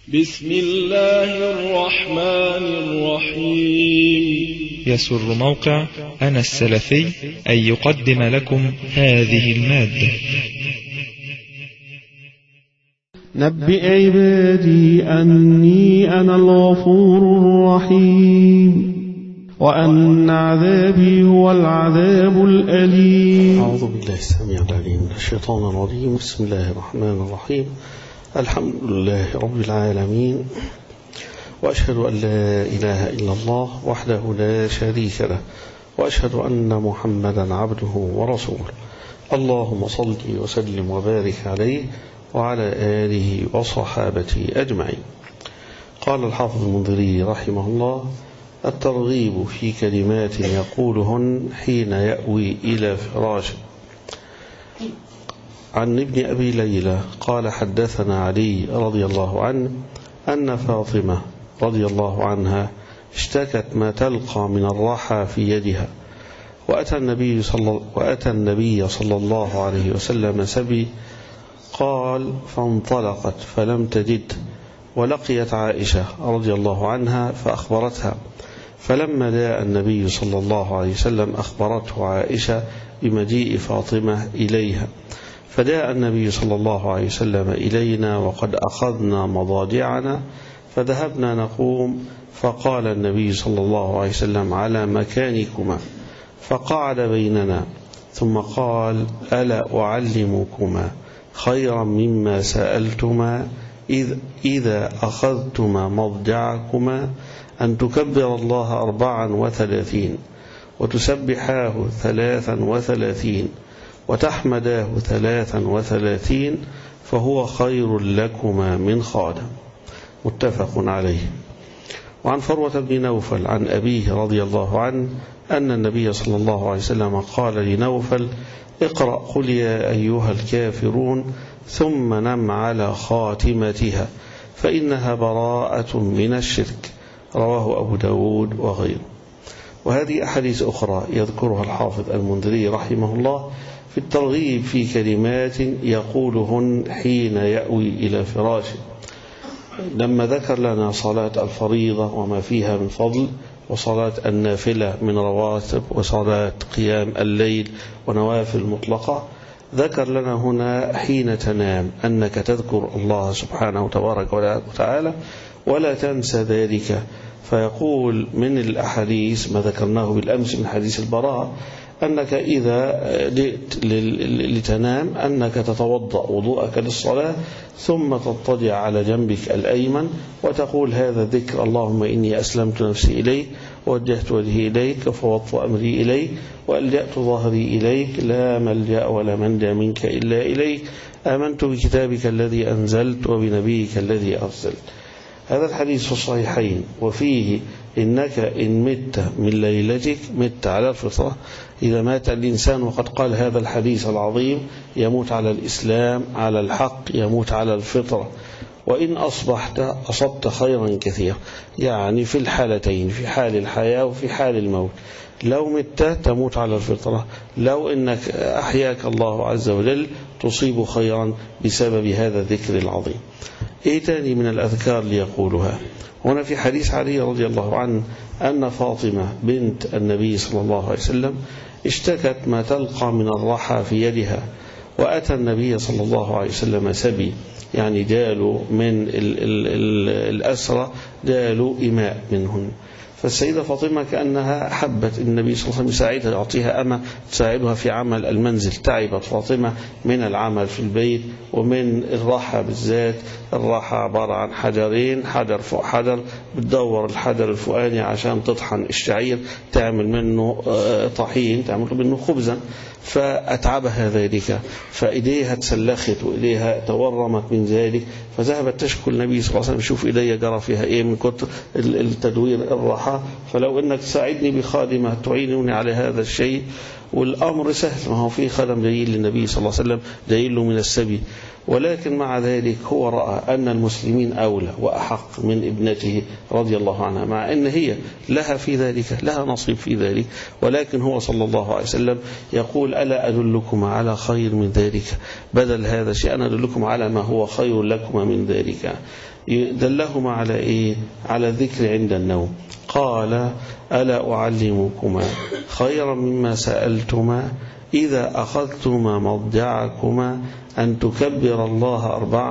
بسم الله الرحمن الرحيم. يسر موقع أنا السلفي أن يقدم لكم هذه المادة. نبئ عبادي أني أنا الغفور الرحيم وأن عذابي هو العذاب الأليم. أعوذ بالله السميع العليم من الشيطان الرجيم. بسم الله الرحمن الرحيم. الحمد لله رب العالمين، وأشهد أن لا إله إلا الله وحده لا شريك له، وأشهد أن محمدا عبده ورسوله. اللهم صل وسلم وبارك عليه وعلى آله وصحابته أجمعين. قال الحافظ المنذري رحمه الله: الترغيب في كلمات يقولهن حين يأوي إلى فراشه. عن ابن أبي ليلى قال: حدثنا علي رضي الله عنه أن فاطمة رضي الله عنها اشتكت ما تلقى من الرحى في يدها، وأتى النبي صلى الله عليه وسلم سبي. قال: فانطلقت فلم تجد، ولقيت عائشة رضي الله عنها فأخبرتها، فلما جاء النبي صلى الله عليه وسلم أخبرته عائشة بمجيء فاطمة إليها، فجاء النبي صلى الله عليه وسلم إلينا وقد أخذنا مضاجعنا فذهبنا نقوم، فقال النبي صلى الله عليه وسلم: على مكانكما، فقعد بيننا ثم قال: ألا أعلمكما خيرا مما سألتما إذا أخذتما مضجعكما؟ أن تكبر الله 34 وتسبحاه 33 وتحمداه 33، فهو خير لكما من خادم. متفق عليه. وعن فروة بن نوفل عن أبيه رضي الله عنه أن النبي صلى الله عليه وسلم قال لنوفل: اقرأ قل يا أيها الكافرون ثم نم على خاتمتها فإنها براءة من الشرك. رواه أبو داود وغيره. وهذه أحاديث أخرى يذكرها الحافظ المنذري رحمه الله في الترغيب في كلمات يقولهن حين يأوي إلى فراشه، لما ذكر لنا صلاة الفريضة وما فيها من فضل، وصلاة النافلة من رواتب، وصلاة قيام الليل ونوافل مطلقة. ذكر لنا هنا حين تنام أنك تذكر الله سبحانه وتبارك وتعالى ولا تنسى ذلك. فيقول من الأحاديث ما ذكرناه بالأمس من حديث البراء أنك إذا جئت لتنام أنك تتوضأ وضوءك للصلاة ثم تضطجع على جنبك الأيمن وتقول هذا ذكر: اللهم إني أسلمت نفسي إليك ووجهت وجهي إليك وفوضت أمري إليك وألجأت ظهري إليك، لا ملجأ ولا منجا منك إلا إليك، آمنت بكتابك الذي أنزلت وبنبيك الذي أرسلت. هذا الحديث في الصحيحين، وفيه إنك إن مت من ليلتك مت على الفطرة. إذا مات الإنسان وقد قال هذا الحديث العظيم يموت على الإسلام، على الحق، يموت على الفطرة. وإن أصبحت أصبت خيرا كثيرا، يعني في الحالتين، في حال الحياة وفي حال الموت. لو مت تموت على الفطرة، لو إنك أحياك الله عز وجل تصيب خيرا بسبب هذا الذكر العظيم. إيه تاني من الأذكار ليقولها؟ هنا في حديث علي رضي الله عنه أن فاطمة بنت النبي صلى الله عليه وسلم اشتكت ما تلقى من الرحى في يدها، وأتى النبي صلى الله عليه وسلم سبي، يعني جالوا من الأسرى، جالوا إماء منهن. فالسيدة فاطمة كأنها حبت النبي صلى الله عليه وسلم يساعدها، يعطيها أمة تساعدها في عمل المنزل. تعبت فاطمة من العمل في البيت ومن الراحة بالذات. الراحة عبارة عن حجرين، حجر فوق حجر، بتدور الحجر الفوقاني عشان تطحن الشعير تعمل منه طحين، تعمل منه خبزا. فأتعبها ذلك، فإيديها تسلخت وإيديها تورمت من ذلك، فذهبت تشكو النبي صلى الله عليه وسلم: شوف إيديا جرى فيها إيه من كتر التدوير الراحة، فلو إنك تساعدني بخادمة تعينني على هذا الشيء. والأمر سهل، ما هو في خدم جايين للنبي صلى الله عليه وسلم جايين له من السبي، ولكن مع ذلك هو رأى أن المسلمين أولى وأحق من ابنته رضي الله عنها، مع أن هي لها في ذلك، لها نصيب في ذلك، ولكن هو صلى الله عليه وسلم يقول يقول ألا أدلكم على خير من ذلك، بدل هذا الشيء أنا أدلكم على ما هو خير لكم من ذلك. دلهما على إيه؟ على الذكر عند النوم. قال ألا أعلمكما خيرا مما سألتما إذا أخذتما مضجعكما أن تكبر الله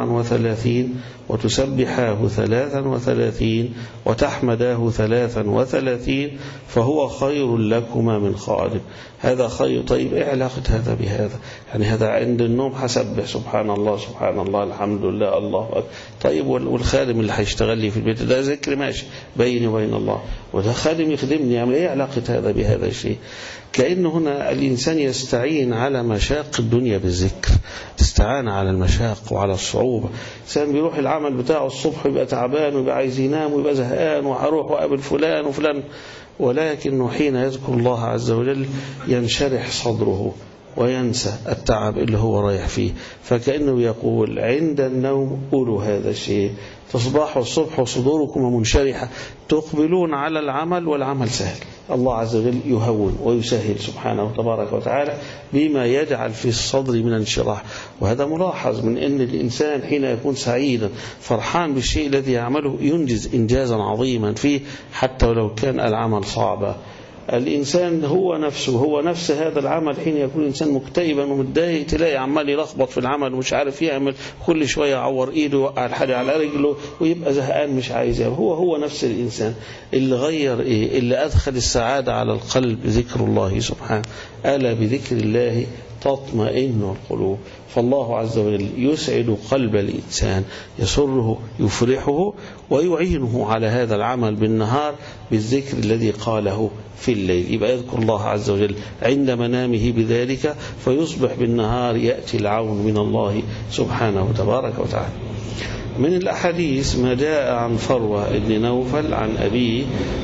34 وتسبحاه 33 وتحمداه 33 فهو خير لكما من خادم. هذا خير. طيب إيه علاقة هذا بهذا؟ يعني هذا عند النوم حسبح سبحان الله سبحان الله الحمد لله الله أكبر. طيب والخادم اللي هيشتغل لي في البيت ده ذكر ماشي بيني وبين الله، وده خادم يخدمني، يعني إيه علاقة هذا بهذا الشيء؟ كأن هنا الإنسان يستعين على مشاق الدنيا بالذكر، تستعان على المشاق وعلى الصعوبة. الإنسان بيروح العمل بتاعه الصبح يبقى تعبان ويبقى عايز ينام ويبقى زهقان وهروح وقابل فلان وفلان، ولكنه حين يذكر الله عز وجل ينشرح صدره وينسى التعب اللي هو رايح فيه. فكأنه يقول عند النوم قولوا هذا الشيء، تصبحوا الصبح وصدوركم منشرحة تقبلون على العمل والعمل سهل. الله عز وجل يهون ويسهل سبحانه تبارك وتعالى بما يجعل في الصدر من انشراح. وهذا ملاحظ من أن الإنسان حين يكون سعيدا فرحان بالشيء الذي يعمله ينجز إنجازا عظيما فيه حتى ولو كان العمل صعبا. الإنسان هو نفس هذا العمل حين يكون الإنسان مكتئبا ومتضايق تلاقي عمال يلخبط في العمل ومش عارف يعمل، كل شوية يعور إيده ويوقع الحاجة على رجله ويبقى زهقان مش عايز يعمل. هو نفس الإنسان اللي غير إيه؟ اللي أدخل السعادة على القلب ذكر الله سبحانه. ألا بذكر الله تطمئن القلوب. فالله عز وجل يسعد قلب الإنسان، يسره يفرحه ويعينه على هذا العمل بالنهار بالذكر الذي قاله في الليل. يبقى يذكر الله عز وجل عند منامه بذلك فيصبح بالنهار يأتي العون من الله سبحانه تبارك وتعالى. من الأحاديث ما جاء عن فروة بن نوفل عن أبيه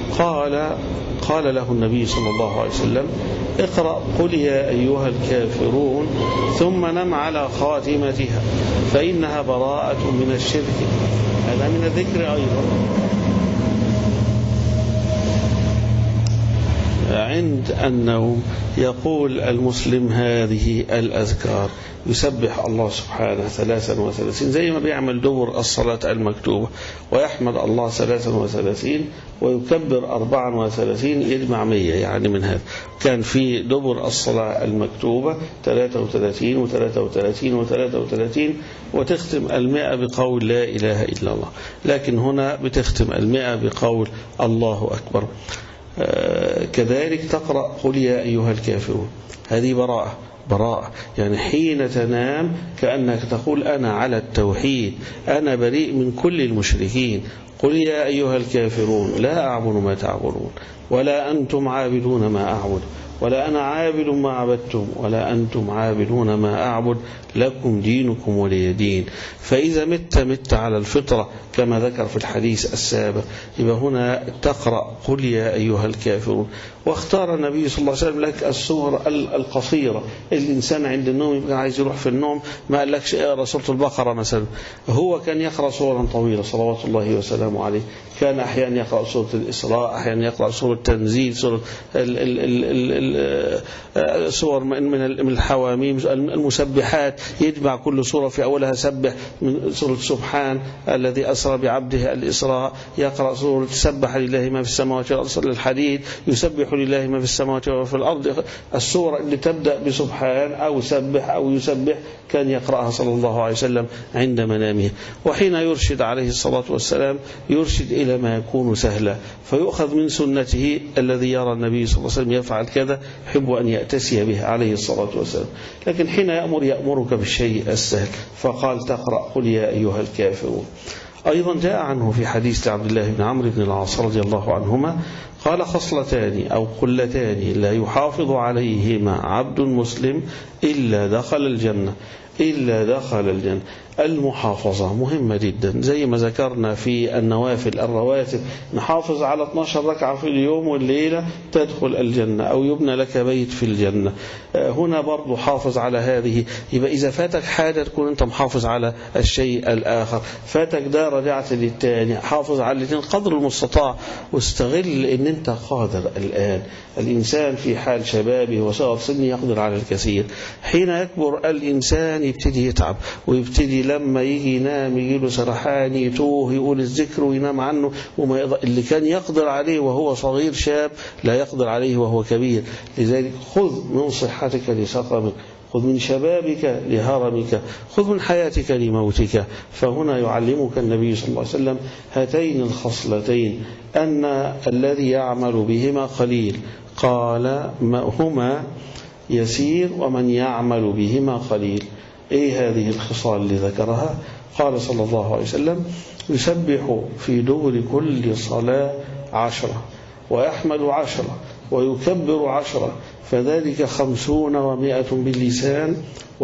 قال له النبي صلى الله عليه وسلم اقرأ قل يا أيها الكافرون ثم نم على خاتمتها فإنها براءة من الشرك. هذا من الذكر أيضا. عند النوم يقول المسلم هذه الأذكار، يسبح الله سبحانه 33 زي ما بيعمل دبر الصلاة المكتوبة، ويحمد الله 33 ويكبر 34 يجمع 100. يعني من هذا كان في دبر الصلاة المكتوبة 33 و33 و33 وتختم 100 بقول لا إله إلا الله، لكن هنا بتختم 100 بقول الله أكبر. كذلك تقرأ قل يا أيها الكافرون، هذه براءة يعني حين تنام كأنك تقول أنا على التوحيد، أنا بريء من كل المشركين. قل يا أيها الكافرون لا أعبد ما تعبدون ولا أنتم عابدون ما أعبد ولا أنا عابد ما عبدتم ولا أنتم عابدون ما أعبد لكم دينكم ولي دين. فإذا مت على الفطرة كما ذكر في الحديث السابق. يبقى هنا تقرأ قل يا أيها الكافرون. واختار النبي صلى الله عليه وسلم لك السور القصيرة. الإنسان عند النوم يبقى عايز يروح في النوم ما قالكش اقرأ سورة البقرة مثلا، هو كان يقرأ سورة طويلة صلوات الله وسلامه عليه. كان أحيانا يقرأ سورة الإسراء، أحيانا يقرأ سورة التنزيل، سورة سور من الحواميم، المسبحات، يجمع كل سورة في أولها سبح، من سورة سبحان الذي أسرى بعبده الإسراء، يقرأ سورة سبح لله ما في السماوات والأرض، الحديد يسبح لله ما في السماوات وفي الأرض. السورة اللي تبدأ بسبحان أو سبح أو يسبح كان يقرأها صلى الله عليه وسلم عند منامه. وحين يرشد عليه الصلاة والسلام يرشد إلى ما يكون سهلا، فيؤخذ من سنته الذي يرى النبي صلى الله عليه وسلم يفعل كذا يحب أن يأتسي به عليه الصلاة والسلام. لكن حين يأمرك بالشيء السهل فقال تقرأ قل يا أيها الكافرون. أيضا جاء عنه في حديث عبد الله بن عمرو بن العاص رضي الله عنهما قال خصلتان أو قلتان لا يحافظ عليهما عبد مسلم إلا دخل الجنة. إلا دخل الجنة. المحافظة مهمة جدا، زي ما ذكرنا في النوافل الرواتب، نحافظ على 12 ركعة في اليوم والليلة تدخل الجنة أو يبنى لك بيت في الجنة. هنا برضو حافظ على هذه. يبقى إذا فاتك حاجة تكون أنت محافظ على الشيء الآخر، فاتك ده رجعت للتاني، حافظ على الاثنين قدر المستطاع، واستغل أن أنت قادر الآن. الإنسان في حال شبابه وصغر سنه يقدر على الكثير. حين يكبر الإنسان يبتدي يتعب، ويبتدي لما يجي ينام يجي له سرحان، يتوه، يقول الذكر وينام عنه، اللي كان يقدر عليه وهو صغير شاب لا يقدر عليه وهو كبير. لذلك خذ من صحتك لسقمك، خذ من شبابك لهرمك، خذ من حياتك لموتك. فهنا يعلمك النبي صلى الله عليه وسلم هاتين الخصلتين، أن الذي يعمل بهما قليل، قال هما يسير ومن يعمل بهما قليل. إيه هذه الخصال اللي ذكرها؟ قال صلى الله عليه وسلم يسبح في دبر كل صلاة 10، ويحمد 10، ويكبر 10، فذلك 50 و100 باللسان،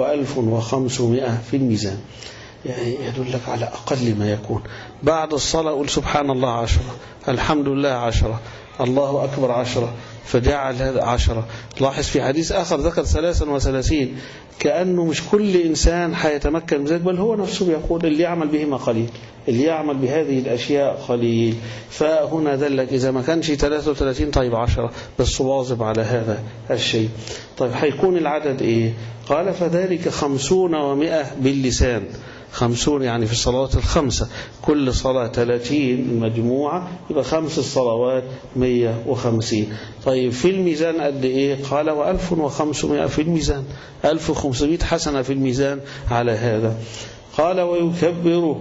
و1500 في الميزان. يعني يدلك على أقل ما يكون. بعد الصلاة قل سبحان الله 10، الحمد لله 10، الله أكبر 10، فجعل هذا 10. لاحظ في حديث آخر ذكر 33، كأنه مش كل إنسان حيتمكن من ذلك، بل هو نفسه يقول اللي يعمل بهما قليل، اللي يعمل بهذه الأشياء قليل. فهنا دلك إذا ما كانش 33 طيب 10، بس واظب على هذا الشيء. طيب هيكون العدد إيه؟ قال فذلك 50 و100 باللسان. 50 يعني في الصلوات الخمسة، كل صلاة 30 مجموعة، يبقى 5 صلوات 150. طيب في الميزان قد إيه؟ قال و1500 في الميزان، 1500 حسنة في الميزان على هذا. قال ويكبر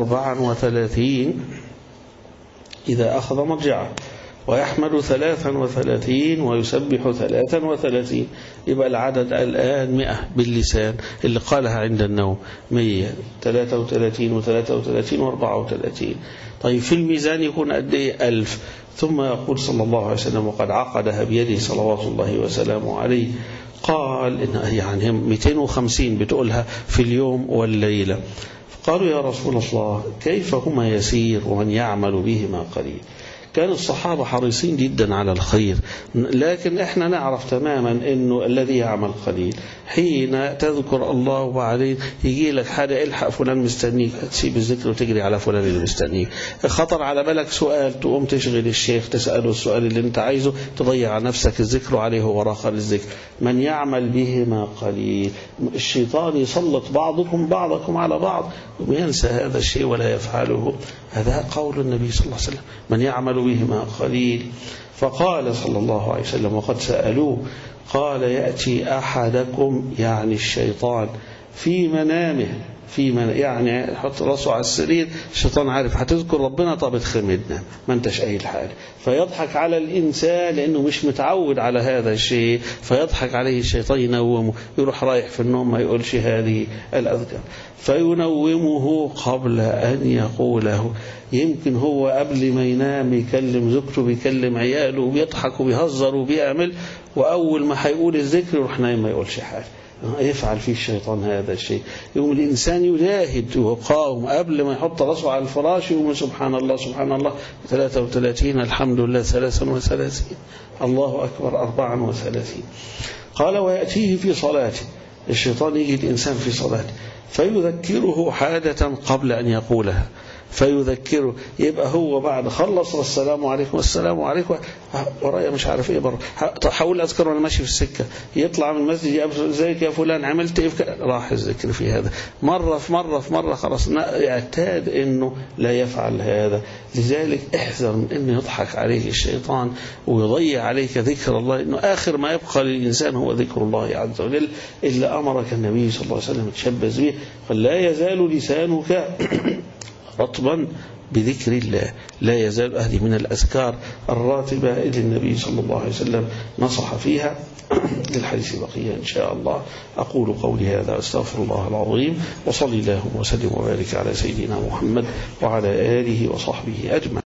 34 إذا أخذ مرجعه، ويحمد 33 ويسبح 33. يبقى العدد الآن 100 باللسان اللي قالها عند النوم، 133 و33 و34. طيب في الميزان يكون قد إيه؟ 1000. ثم يقول صلى الله عليه وسلم وقد عقدها بيده صلوات الله وسلامه عليه، قال إن يعني 250 بتقولها في اليوم والليلة. قالوا يا رسول الله كيف هما يسير ومن يعمل بهما قليل؟ كان الصحابة حريصين جدا على الخير، لكن احنا نعرف تماما انه الذي يعمل قليل حين تذكر الله وبعدين يجي لك حاجة الحق فلان مستنيك، تسيب الذكر وتجري على فلان اللي مستنيك. خطر على بالك سؤال تقوم تشغل الشيخ تسأله السؤال اللي انت عايزه، تضيع على نفسك الذكر عليه وراخر الذكر. من يعمل بهما قليل، الشيطان يسلط بعضكم على بعض وينسى هذا الشيء ولا يفعله. هذا قول النبي صلى الله عليه وسلم من يعمل بهما قليل. فقال صلى الله عليه وسلم وقد سألوه، قال يأتي أحدكم يعني الشيطان في منامه، يعني يحط راسه على السرير، الشيطان عارف هتذكر ربنا، طب اتخمدنا ما انتش قايل حاجه، فيضحك على الإنسان لأنه مش متعود على هذا الشيء، فيضحك عليه الشيطان ينومه، يروح رايح في النوم ما يقولش هذه الأذكار، فينومه قبل أن يقوله. يمكن هو قبل ما ينام يكلم زوجته، بيكلم عياله، وبيضحك وبيهزر وبيعمل، وأول ما هيقول الذكر يروح نايم ما يقولش حاجه. يفعل فيه الشيطان هذا الشيء. يوم الإنسان يجاهد ويقاوم قبل ما يحط راسه على الفراش، يقول سبحان الله سبحان الله 33، الحمد لله 33، الله أكبر 34. قال ويأتيه في صلاته، الشيطان يجي الإنسان في صلاته فيذكره حاجة قبل أن يقولها، فيذكره. يبقى هو بعد خلص السلام عليكم السلام عليكم ورايا مش عارف ايه بره، حاول اذكر وانا ماشي في السكه، يطلع من المسجد ازيك يا فلان عملت ايه، راح الذكر في هذا مره في مره خلاص يعتاد انه لا يفعل هذا. لذلك احذر من انه يضحك عليك الشيطان ويضيع عليك ذكر الله، انه اخر ما يبقى للانسان هو ذكر الله عز وجل اللي امرك النبي صلى الله عليه وسلم تشبث به. قال لا يزال لسانك رطبا بذكر الله، لا يزال. أهدي من الأذكار الراتبة اللي النبي صلى الله عليه وسلم نصح فيها. للحديث بقية إن شاء الله. أقول قولي هذا أستغفر الله العظيم، وصلي الله وسلم وبارك على سيدنا محمد وعلى آله وصحبه أجمعين.